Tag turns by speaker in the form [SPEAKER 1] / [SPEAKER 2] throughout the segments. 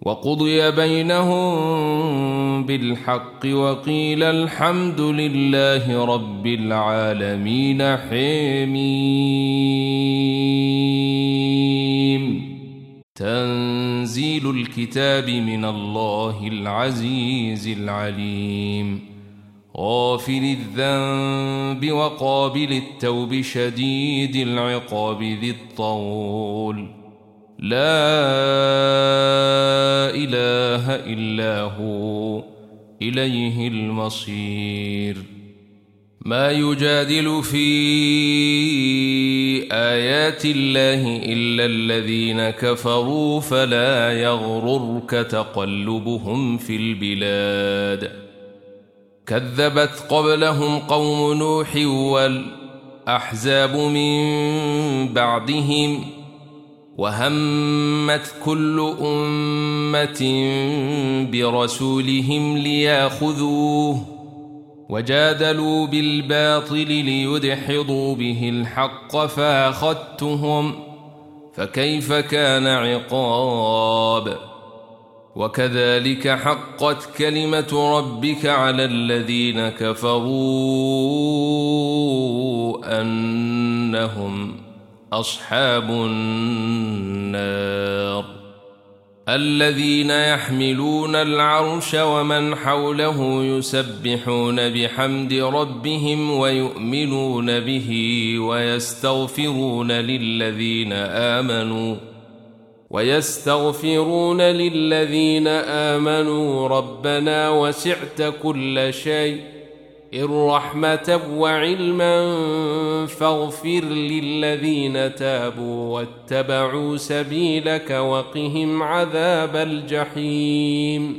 [SPEAKER 1] وقضي بينهم بالحق وقيل الحمد لله رب العالمين. حميم. تنزيل الكتاب من الله العزيز العليم. غافر الذنب وقابل التوب شديد العقاب ذي الطول. لا إله إلا هو إليه المصير. ما يجادل في آيات الله إلا الذين كفروا فلا يغررك تقلبهم في البلاد. كذبت قبلهم قوم نوح والأحزاب من بعدهم وهمت كل أمة برسولهم ليأخذوه وجادلوا بالباطل ليدحضوا به الحق فأخذتهم فكيف كان عقاب. وكذلك حقت كلمة ربك على الذين كفروا أنهم أصحاب النار. الذين يحملون العرش ومن حوله يسبحون بحمد ربهم ويؤمنون به ويستغفرون للذين آمنوا ربنا وسعت كل شيء رحمة وعلما فاغفر للذين تابوا واتبعوا سبيلك وقهم عذاب الجحيم.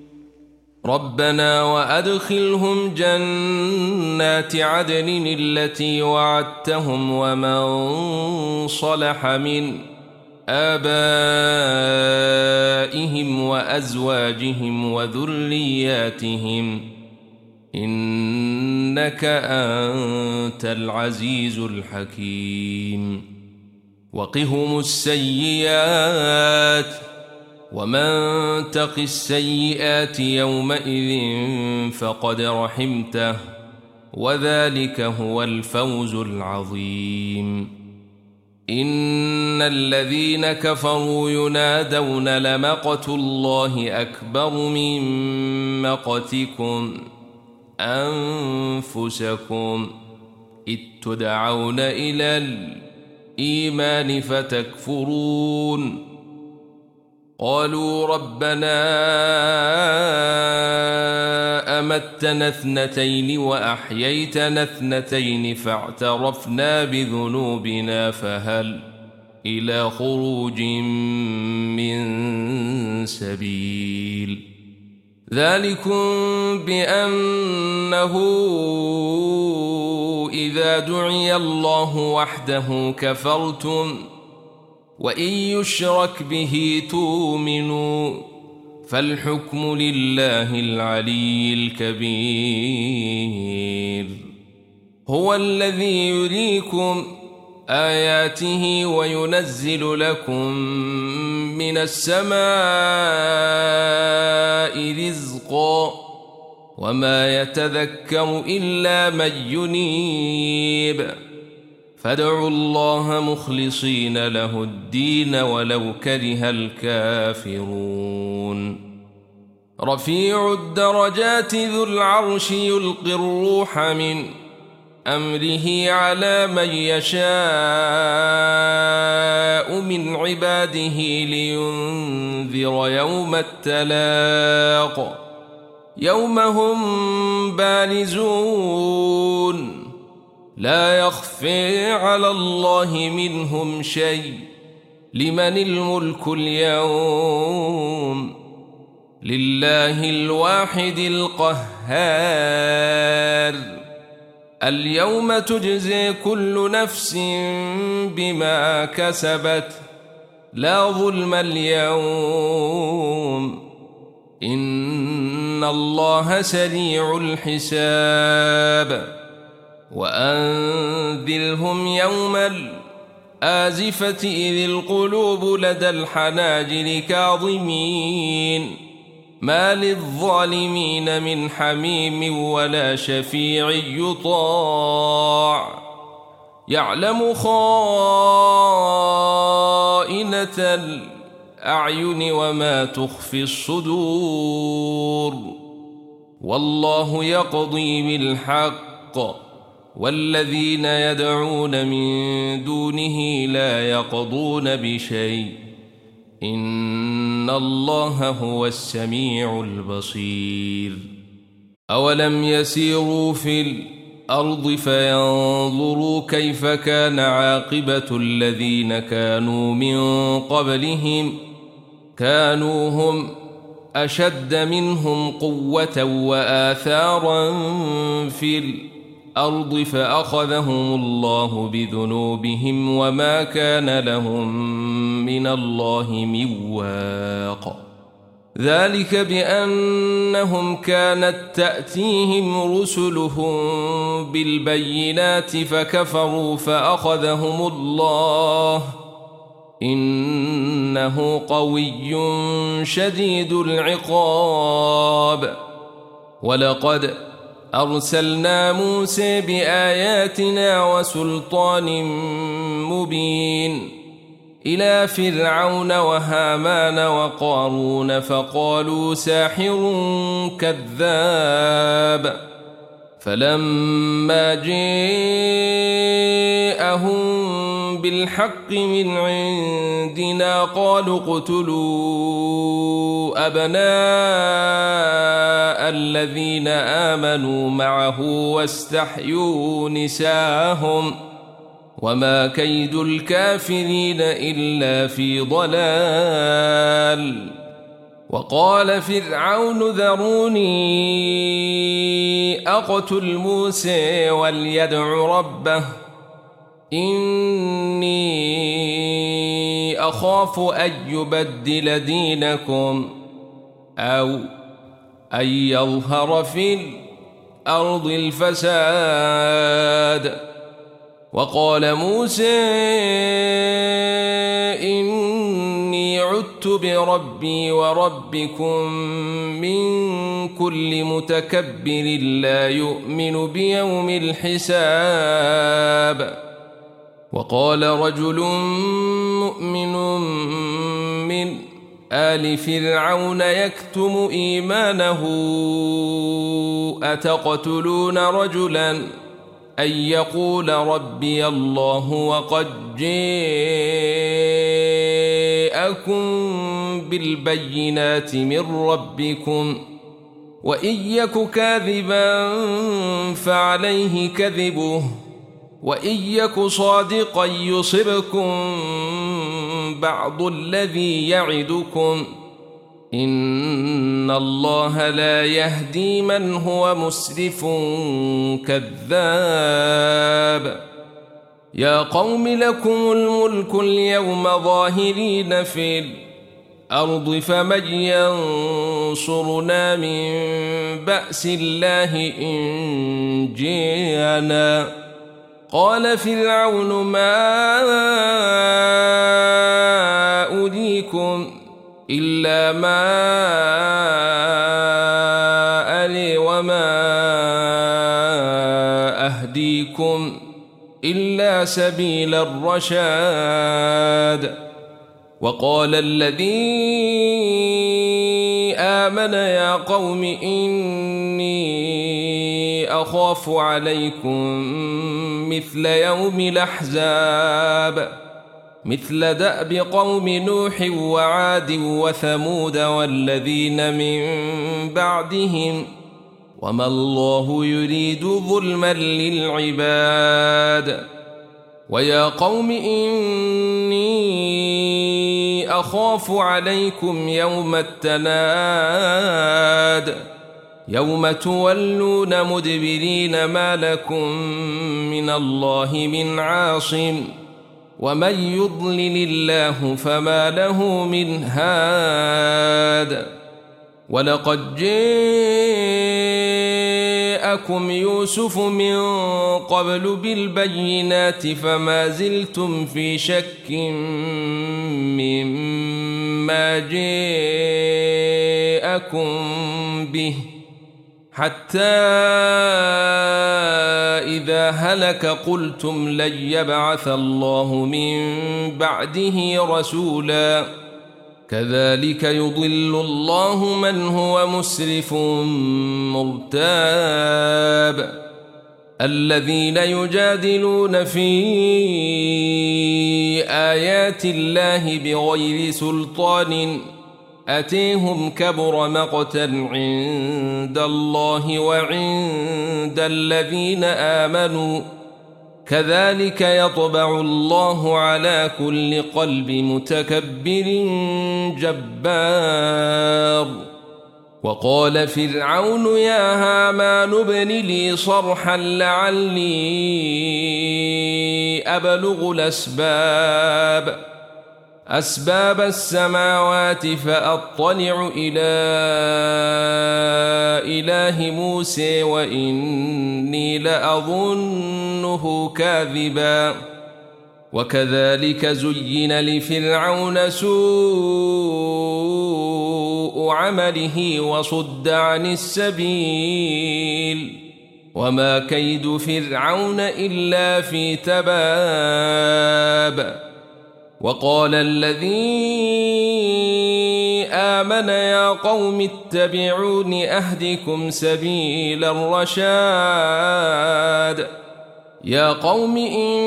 [SPEAKER 1] ربنا وأدخلهم جنات عدن التي وعدتهم ومن صلح من آبائهم وأزواجهم وذرياتهم إنك أنت العزيز الحكيم. وقهم السيئات ومن تق السيئات يومئذ فقد رحمته وذلك هو الفوز العظيم. إن الذين كفروا ينادون لمقت الله أكبر من مقتكم أنفسكم إذ تدعون إلى الإيمان فتكفرون. قالوا ربنا أمتنا اثنتين وأحييتنا اثنتين فاعترفنا بذنوبنا فهل إلى خروج من سبيل. ذلكم بأنه إذا دعي الله وحده كفرتم وإن يشرك به تؤمنوا فالحكم لله العلي الكبير. هو الذي يريكم آياته وينزل لكم من السماء رزقا وما يتذكر إلا من ينيب. فادعوا الله مخلصين له الدين ولو كره الكافرون. رفيع الدرجات ذو العرش يلقي الروح من أمره على من يشاء من عباده لينذر يوم التلاق يوم هم بارزون لا يخفي على الله منهم شيء. لمن الملك اليوم لله الواحد القهار. اليوم تجزي كل نفس بما كسبت لا ظلم اليوم إن الله سريع الحساب. وأنذرهم يوم آزفة إذ القلوب لدى الحناجر كاظمين ما للظالمين من حميم ولا شفيع يطاع يعلم خائنة الأعين وما تخفي الصدور والله يقضي بالحق والذين يدعون من دونه لا يقضون بشيء إن الله هو السميع البصير أولم يسيروا في الأرض فينظروا كيف كان عاقبة الذين كانوا من قبلهم كانوا هم أشد منهم قوة وآثارا في الأرض فأخذهم الله بذنوبهم وما كان لهم من الله من واق ذلك بأنهم كانت تأتيهم رسلهم بالبينات فكفروا فأخذهم الله إنه قوي شديد العقاب ولقد أرسلنا موسى بآياتنا وسلطان مبين إلى فرعون وهامان وقارون فقالوا ساحر كذاب فلما جاءهم بالحق من عندنا قالوا اقتلوا أبناء الذين آمنوا معه واستحيوا نساءهم وما كيد الكافرين إلا في ضلال وقال فرعون ذروني أقتل موسى وليدع ربه إني أخاف أن يبدل دينكم أو أن يظهر في الأرض الفساد وقال موسى إني عدت بربي وربكم من كل متكبر لا يؤمن بيوم الحساب وقال رجل مؤمن من آل فرعون يكتم إيمانه أتقتلون رجلا أن يقول ربي الله وقد جاءكم بالبينات من ربكم وإن يك كاذبا فعليه كذبه وإن يك صادقا يصبكم بعض الذي يعدكم إن الله لا يهدي من هو مسرف كذاب يا قوم لكم الملك اليوم ظاهرين في الأرض فمن ينصرنا من بأس الله إن جاءنا قال فرعون ما أريكم إلا ما أري وما أهديكم إلا سبيل الرشاد وقال الذي آمن يا قوم إني أخاف عليكم مثل يوم الأحزاب مثل دأب قوم نوح وعاد وثمود والذين من بعدهم وما الله يريد ظلما للعباد ويا قوم إني أخاف عليكم يوم التناد يوم تولون مدبرين ما لكم من الله من عاصم ومن يضلل الله فما له من هاد ولقد جاء جاءكم يوسف من قبل بالبينات فما زلتم في شك مما جاءكم به حتى إذا هلك قلتم لن يبعث الله من بعده رسولا كذلك يضل الله من هو مسرف مرتاب الذين يجادلون في آيات الله بغير سلطان أتيهم كبر مقتا عند الله وعند الذين آمنوا كذلك يطبع الله على كل قلب متكبر جبار وقال فرعون يا هامان ابن لي صرحا لعلي أبلغ أسباب السماوات فأطلع إلى إله موسى وإني لأظنه كاذبا وكذلك زين لفرعون سوء عمله وصد عن السبيل وما كيد فرعون إلا في تباب وقال الذي آمن يا قوم اتبعون أهدكم سبيل الرشاد يا قوم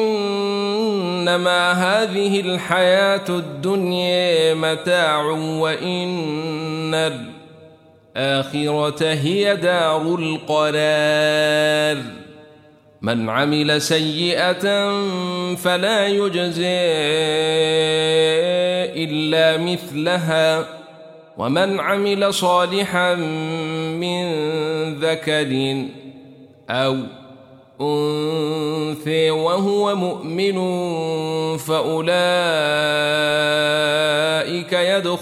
[SPEAKER 1] إنما هذه الحياة الدنيا متاع وإن الآخرة هي دار القرار من عمل سيئة فلا يجزى إلا مثلها ومن عمل صالحا من ذكر أو أنثى وهو مؤمن فأولئك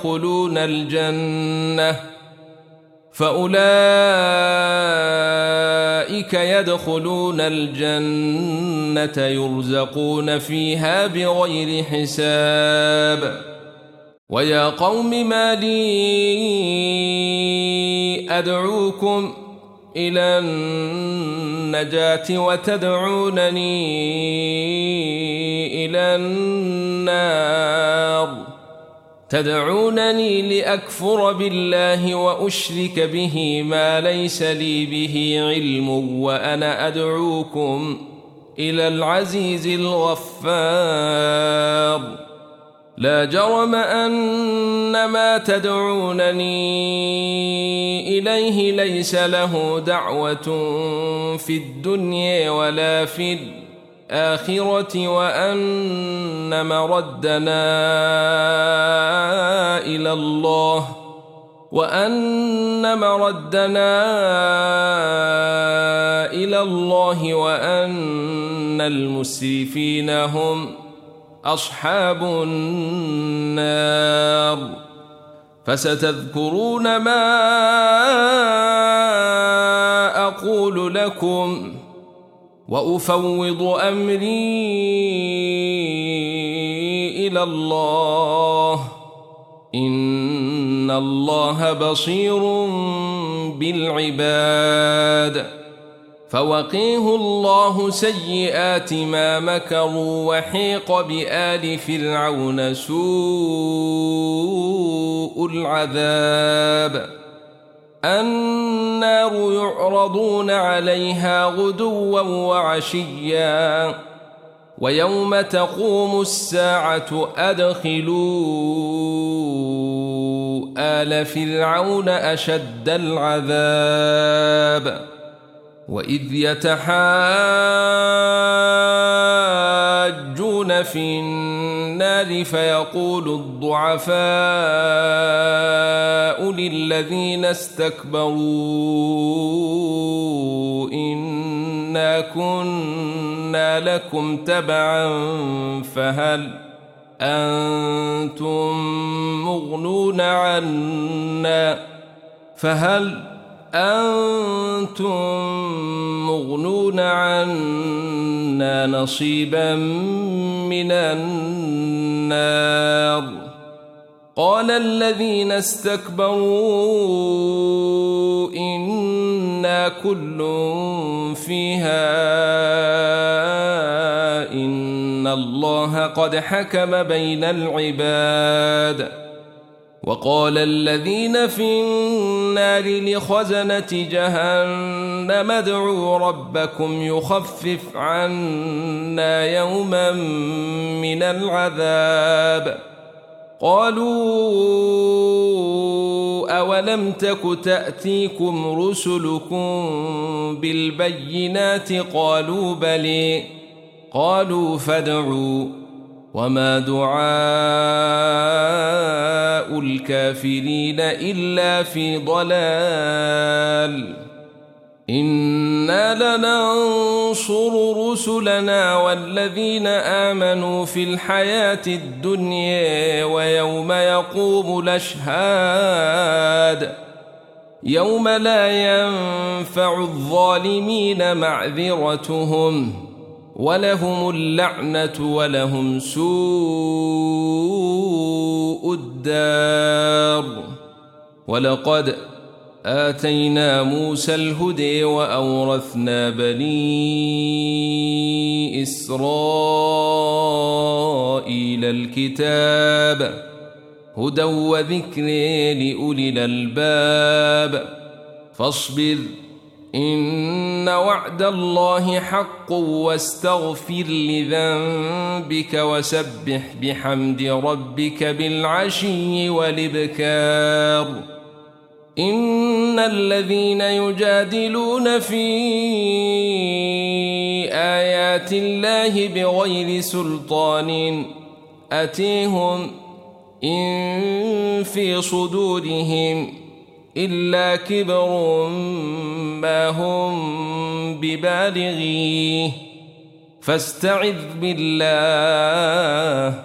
[SPEAKER 1] يدخلون الجنة يرزقون فيها بغير حساب ويا قوم ما لي أدعوكم إلى النجاة وتدعونني إلى النار تدعونني لأكفر بالله وأشرك به ما ليس لي به علم وأنا أدعوكم إلى العزيز الغفار لا جرم أن ما تدعونني إليه ليس له دعوة في الدنيا ولا في الآخرة وأن مردنا إلى الله وأن المسرفين هم أصحاب النار فستذكرون ما أقول لكم وأفوض أمري إلى الله إن الله بصير بالعباد فوقيه الله سيئات ما مكروا وحيق بآل فرعون سوء العذاب النار يعرضون عليها غدوا وعشيا ويوم تقوم الساعة أدخلوا آل فرعون أشد العذاب وإذ يتحاجون في النار فيقول الضعفاء للذين استكبروا إنا كنا لكم تبعا فهل أأنتم مغنون عنا نصيبا من النار قال الذين استكبروا إنا كل فيها إن الله قد حكم بين العباد وقال الذين في النار لخزنة جهنم ادعوا ربكم يخفف عنا يوما من العذاب قالوا أولم تك تأتيكم رسلكم بالبينات قالوا بلى قالوا فادعوا وما دعاء الكافرين إلا في ضلال إنا لننصر رسلنا والذين آمنوا في الحياة الدنيا ويوم يقوم الأشهاد يوم لا ينفع الظالمين معذرتهم ولهم اللعنة ولهم سوء الدار ولقد آتينا موسى الهدى وأورثنا بني إسرائيل الكتاب هدى وذكر لأولي الألباب فاصبر إن وعد الله حق واستغفر لذنبك وسبح بحمد ربك بالعشي والإبكار إن الذين يجادلون في آيات الله بغير سلطان أتيهم إن في صدورهم إلا كبر ما هم ببالغيه فاستعذ بالله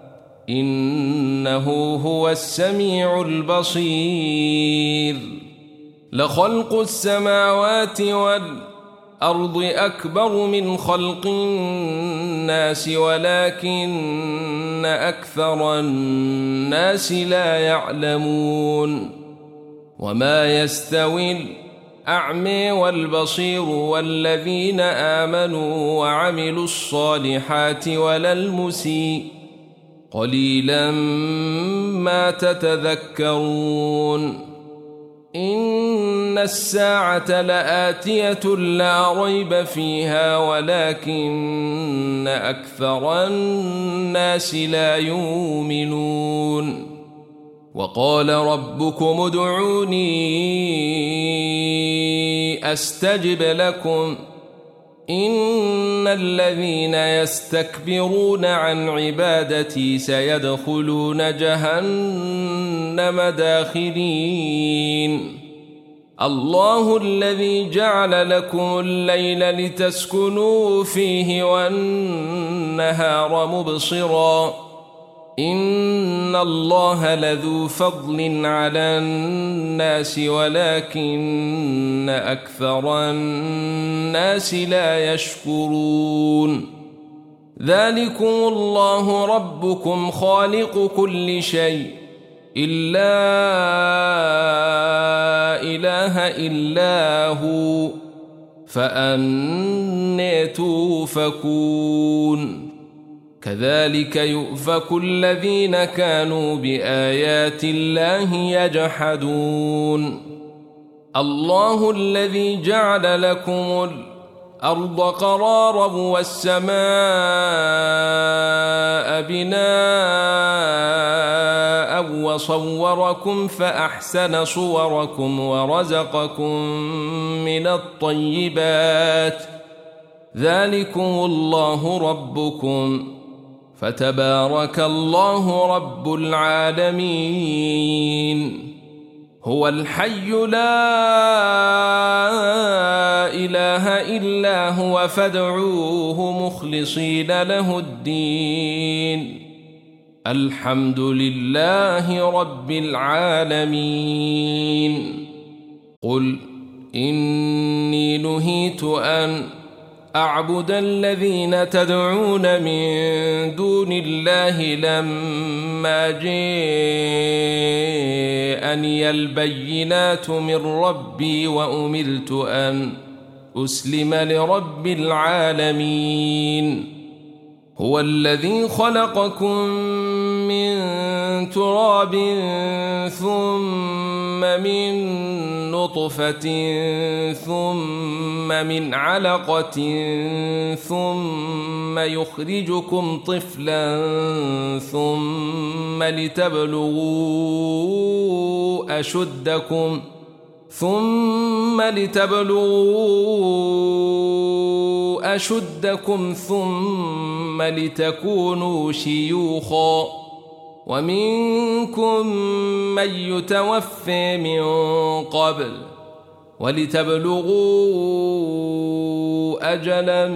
[SPEAKER 1] إنه هو السميع البصير لخلق السماوات والأرض أكبر من خلق الناس ولكن أكثر الناس لا يعلمون وما يستوي الأعمى والبصير والذين آمنوا وعملوا الصالحات ولا المسيء قليلا ما تتذكرون إن الساعة لآتية لا ريب فيها ولكن أكثر الناس لا يؤمنون وقال ربكم ادعوني أستجب لكم إن الذين يستكبرون عن عبادتي سيدخلون جهنم داخرين الله الذي جعل لكم الليل لتسكنوا فيه والنهار مبصرا إن الله لذو فضل على الناس ولكن أكثر الناس لا يشكرون ذلكم الله ربكم خالق كل شيء إلا إله إلا هو فأنى توفكون كذلك يؤفك الذين كانوا بآيات الله يجحدون الله الذي جعل لكم الأرض قرارا والسماء بناء وصوركم فأحسن صوركم ورزقكم من الطيبات ذلكم الله ربكم فتبارك الله رب العالمين هو الحي لا إله إلا هو فادعوه مخلصين له الدين الحمد لله رب العالمين قل إني نهيت أن أعبد الذين تدعون من دون الله لما جاءني البينات من ربي وأمرت أن أسلم لرب العالمين. هو الذي خلقكم من تراب ثم من نطفة ثم من علقة ثم يخرجكم طفلا ثم لتبلغوا أشدكم ثم لتكونوا شيوخا ومنكم من يتوفى من قبل ولتبلغوا أجلا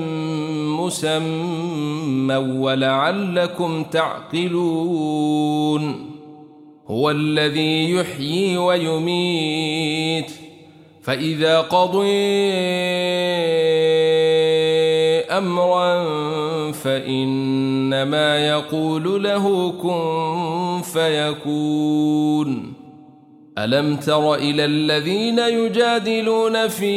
[SPEAKER 1] مسمى ولعلكم تعقلون. هو الذي يحيي ويميت فإذا قضى أمرا فإنما يقول له كن فيكون. ألم تر إلى الذين يجادلون في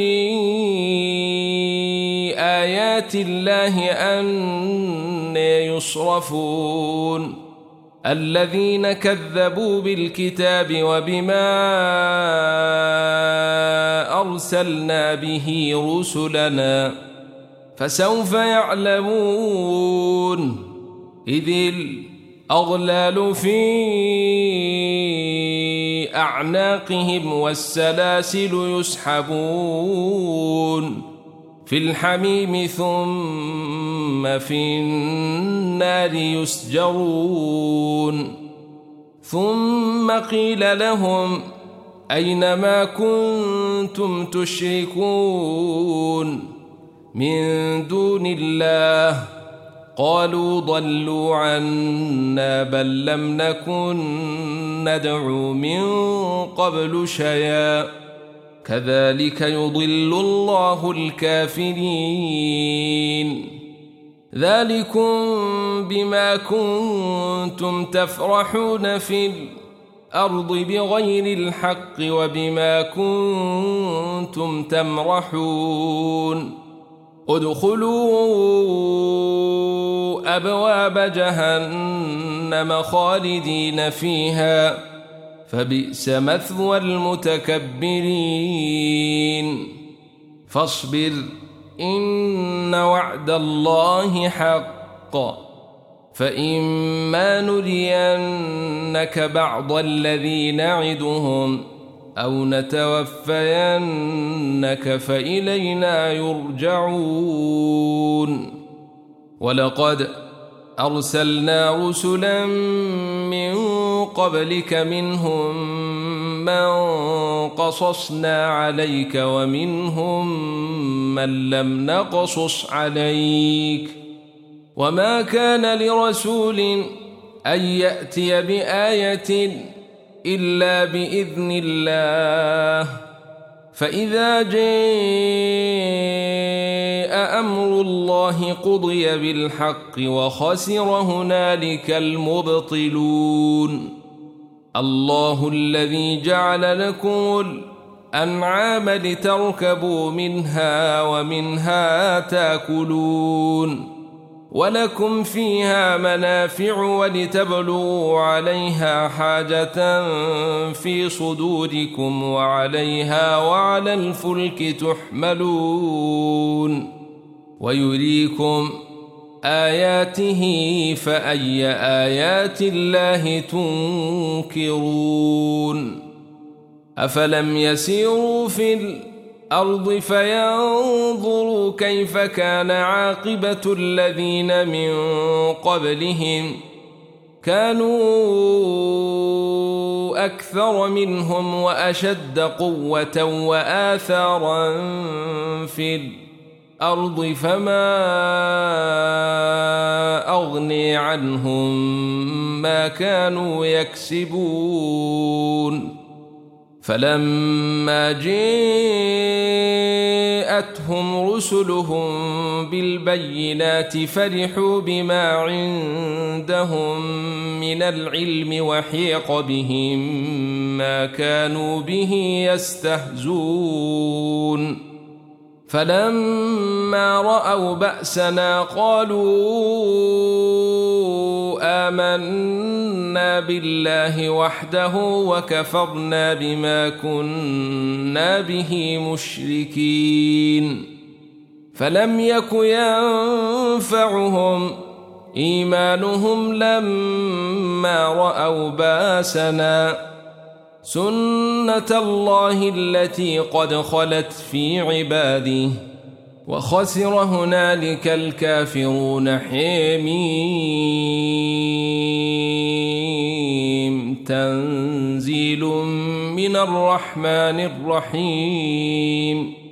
[SPEAKER 1] آيات الله أنى يصرفون الذين كذبوا بالكتاب وبما أرسلنا به رسلنا فسوف يعلمون. إذ الأغلال في أعناقهم والسلاسل يسحبون في الحميم ثم في النار يسجرون. ثم قيل لهم أين ما كنتم تشركون من دون الله قالوا ضلوا عنا بل لم نكن ندعو من قبل شيئا كذلك يضل الله الكافرين. ذلكم بما كنتم تفرحون في الأرض بغير الحق وبما كنتم تمرحون. ادخلوا أبواب جهنم خالدين فيها فبئس مثوى المتكبرين. فاصبر إن وعد الله حق فإما نرينك بعض الذي نعدهم أو نتوفينك فإلينا يرجعون. ولقد أرسلنا رسلا من قبلك منهم من قصصنا عليك ومنهم من لم نقصص عليك وما كان لرسول أن يأتي بآية إلا بإذن الله فإذا جاء أمر الله قضي بالحق وخسر هنالك المبطلون. الله الذي جعل لكم الأنعام لتركبوا منها ومنها تأكلون ولكم فيها منافع ولتبلغوا عليها حاجة في صدوركم وعليها وعلى الفلك تحملون ويريكم آياته فأي آيات الله تنكرون. أفلم يسيروا في الأرض فينظروا كيف كان عاقبة الذين من قبلهم كانوا أكثر منهم وأشد قوة وآثارا في الأرض فما أغني عنهم ما كانوا يكسبون فلما جاءتهم رسلهم بالبينات فرحوا بما عندهم من العلم وحيق بهم ما كانوا به يستهزون فلما رأوا بأسنا قالوا آمنا بالله وحده وكفرنا بما كنا به مشركين فلم يك ينفعهم إيمانهم لما رأوا بأسنا سنة الله التي قد خلت في عباده وخسر هنالك الكافرون حميم تنزيل من الرحمن الرحيم